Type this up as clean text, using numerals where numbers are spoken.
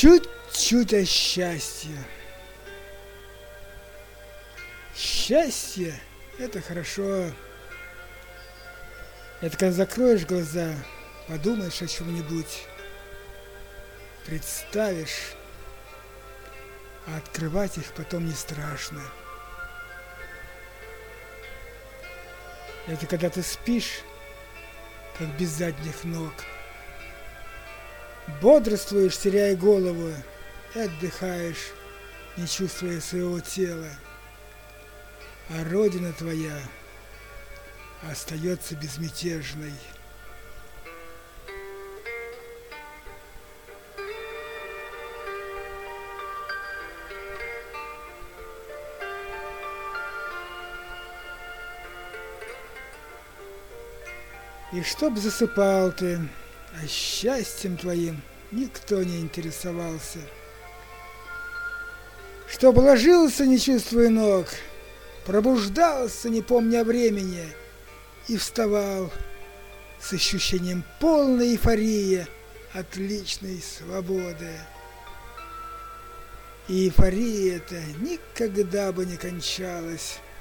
Чуть-чуть о счастье. Счастье – это хорошо. Это когда закроешь глаза, подумаешь о чем-нибудь, представишь, а открывать их потом не страшно. Это когда ты спишь, как без задних ног, бодрствуешь, теряя голову, и отдыхаешь, не чувствуя своего тела, а родина твоя остается безмятежной. И чтоб засыпал ты, а счастьем твоим никто не интересовался. Чтоб ложился, не чувствуя ног, пробуждался, не помня времени, и вставал с ощущением полной эйфории от личной свободы. И эйфория эта никогда бы не кончалась.